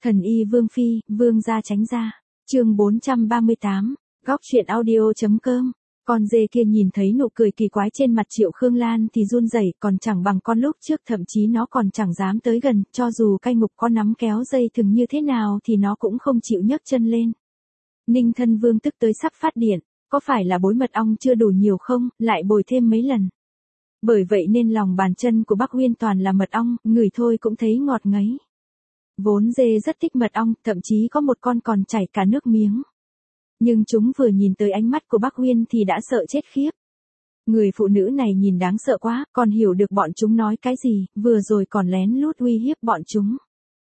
Thần y Vương Phi, Vương gia tránh ra. Chương 438, góc truyện audio.com. Con dê kia nhìn thấy nụ cười kỳ quái trên mặt Triệu Khương Lan thì run rẩy, còn chẳng bằng con lúc trước, thậm chí nó còn chẳng dám tới gần, cho dù cai ngục có nắm kéo dây thừng như thế nào thì nó cũng không chịu nhấc chân lên. Ninh Thân Vương tức tới sắp phát điện, có phải là bối mật ong chưa đủ nhiều không, lại bồi thêm mấy lần. Bởi vậy nên lòng bàn chân của Bắc Uyên toàn là mật ong, ngửi thôi cũng thấy ngọt ngấy. Vốn dê rất thích mật ong, thậm chí có một con còn chảy cả nước miếng. Nhưng chúng vừa nhìn tới ánh mắt của Bắc Uyên thì đã sợ chết khiếp. Người phụ nữ này nhìn đáng sợ quá, còn hiểu được bọn chúng nói cái gì, vừa rồi còn lén lút uy hiếp bọn chúng.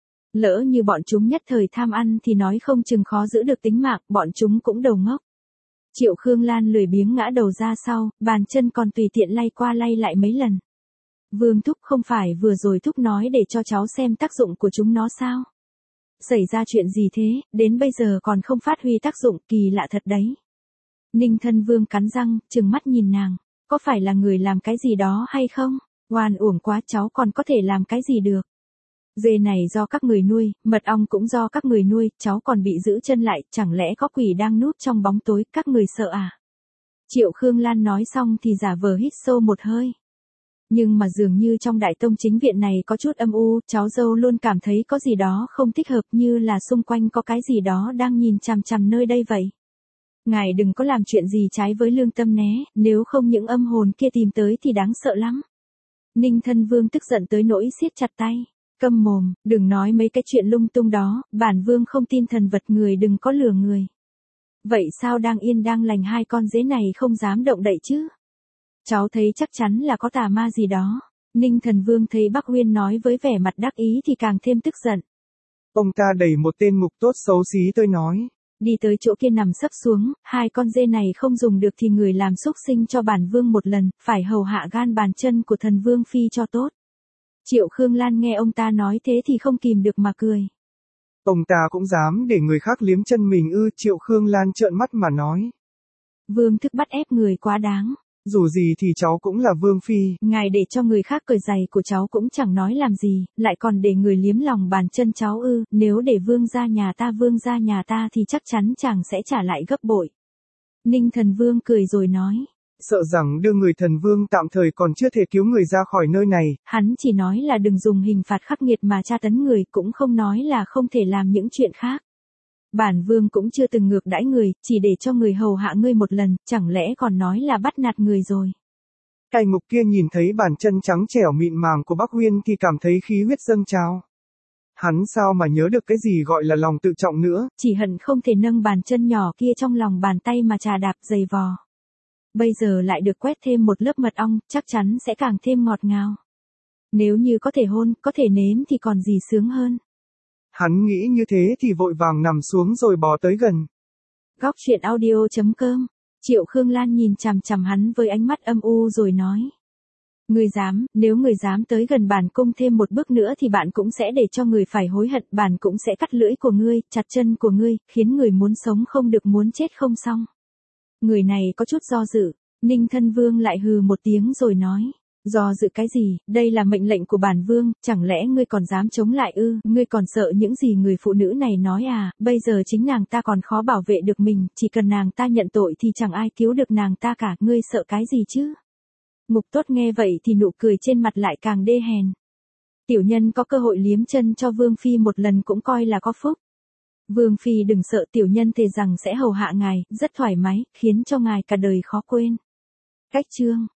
Lỡ như bọn chúng nhất thời tham ăn thì nói không chừng khó giữ được tính mạng, bọn chúng cũng đầu ngốc. Triệu Khương Lan lười biếng ngã đầu ra sau, bàn chân còn tùy tiện lay qua lay lại mấy lần. Vương Thúc, không phải vừa rồi Thúc nói để cho cháu xem tác dụng của chúng nó sao? Xảy ra chuyện gì thế, đến bây giờ còn không phát huy tác dụng, kỳ lạ thật đấy. Ninh Thân Vương cắn răng, trừng mắt nhìn nàng, có phải là người làm cái gì đó hay không? Oan uổng quá, cháu còn có thể làm cái gì được? Dê này do các người nuôi, mật ong cũng do các người nuôi, cháu còn bị giữ chân lại, chẳng lẽ có quỷ đang núp trong bóng tối, các người sợ à? Triệu Khương Lan nói xong thì giả vờ hít sâu một hơi. Nhưng mà dường như trong Đại Tông chính viện này có chút âm u, cháu dâu luôn cảm thấy có gì đó không thích hợp, như là xung quanh có cái gì đó đang nhìn chằm chằm nơi đây vậy. Ngài đừng có làm chuyện gì trái với lương tâm né, nếu không những âm hồn kia tìm tới thì đáng sợ lắm. Ninh Thân Vương tức giận tới nỗi siết chặt tay. Câm mồm, đừng nói mấy cái chuyện lung tung đó, bản vương không tin thần vật, người đừng có lừa người. Vậy sao đang yên đang lành hai con dế này không dám động đậy chứ? Cháu thấy chắc chắn là có tà ma gì đó. Ninh Thần Vương thấy Bắc Uyên nói với vẻ mặt đắc ý thì càng thêm tức giận. Ông ta đẩy một tên ngục tốt xấu xí tôi nói. Đi tới chỗ kia nằm sấp xuống, hai con dê này không dùng được thì người làm xúc sinh cho bản vương một lần, phải hầu hạ gan bàn chân của thần Vương Phi cho tốt. Triệu Khương Lan nghe ông ta nói thế thì không kìm được mà cười. Ông ta cũng dám để người khác liếm chân mình ư? Triệu Khương Lan trợn mắt mà nói. Vương thức bắt ép người quá đáng. Dù gì thì cháu cũng là Vương Phi. Ngài để cho người khác cởi giày của cháu cũng chẳng nói làm gì, lại còn để người liếm lòng bàn chân cháu ư? Nếu để vương gia nhà ta thì chắc chắn chàng sẽ trả lại gấp bội. Ninh Thần Vương cười rồi nói. Sợ rằng đưa người thần vương tạm thời còn chưa thể cứu người ra khỏi nơi này. Hắn chỉ nói là đừng dùng hình phạt khắc nghiệt mà tra tấn người, cũng không nói là không thể làm những chuyện khác. Bản vương cũng chưa từng ngược đãi người, chỉ để cho người hầu hạ ngươi một lần, chẳng lẽ còn nói là bắt nạt người rồi. Cai ngục kia nhìn thấy bàn chân trắng trẻo mịn màng của Bắc Uyên thì cảm thấy khí huyết dâng trào. Hắn sao mà nhớ được cái gì gọi là lòng tự trọng nữa. Chỉ hận không thể nâng bàn chân nhỏ kia trong lòng bàn tay mà trà đạp giày vò. Bây giờ lại được quét thêm một lớp mật ong, chắc chắn sẽ càng thêm ngọt ngào. Nếu như có thể hôn, có thể nếm thì còn gì sướng hơn. Hắn nghĩ như thế thì vội vàng nằm xuống rồi bò tới gần. Góc truyện audio.com. Triệu Khương Lan nhìn chằm chằm hắn với ánh mắt âm u rồi nói. Ngươi dám, nếu ngươi dám tới gần bản cung thêm một bước nữa thì bạn cũng sẽ để cho người phải hối hận, bản cũng sẽ cắt lưỡi của ngươi, chặt chân của ngươi, khiến người muốn sống không được muốn chết không xong. Người này có chút do dự, Ninh Thân Vương lại hừ một tiếng rồi nói. Do dự cái gì, đây là mệnh lệnh của bản vương, chẳng lẽ ngươi còn dám chống lại ư? Ngươi còn sợ những gì người phụ nữ này nói à? Bây giờ chính nàng ta còn khó bảo vệ được mình, chỉ cần nàng ta nhận tội thì chẳng ai cứu được nàng ta cả, ngươi sợ cái gì chứ? Ngục tốt nghe vậy thì nụ cười trên mặt lại càng đê hèn. Tiểu nhân có cơ hội liếm chân cho Vương Phi một lần cũng coi là có phúc. Vương Phi đừng sợ, tiểu nhân thề rằng sẽ hầu hạ ngài, rất thoải mái, khiến cho ngài cả đời khó quên. Cách chương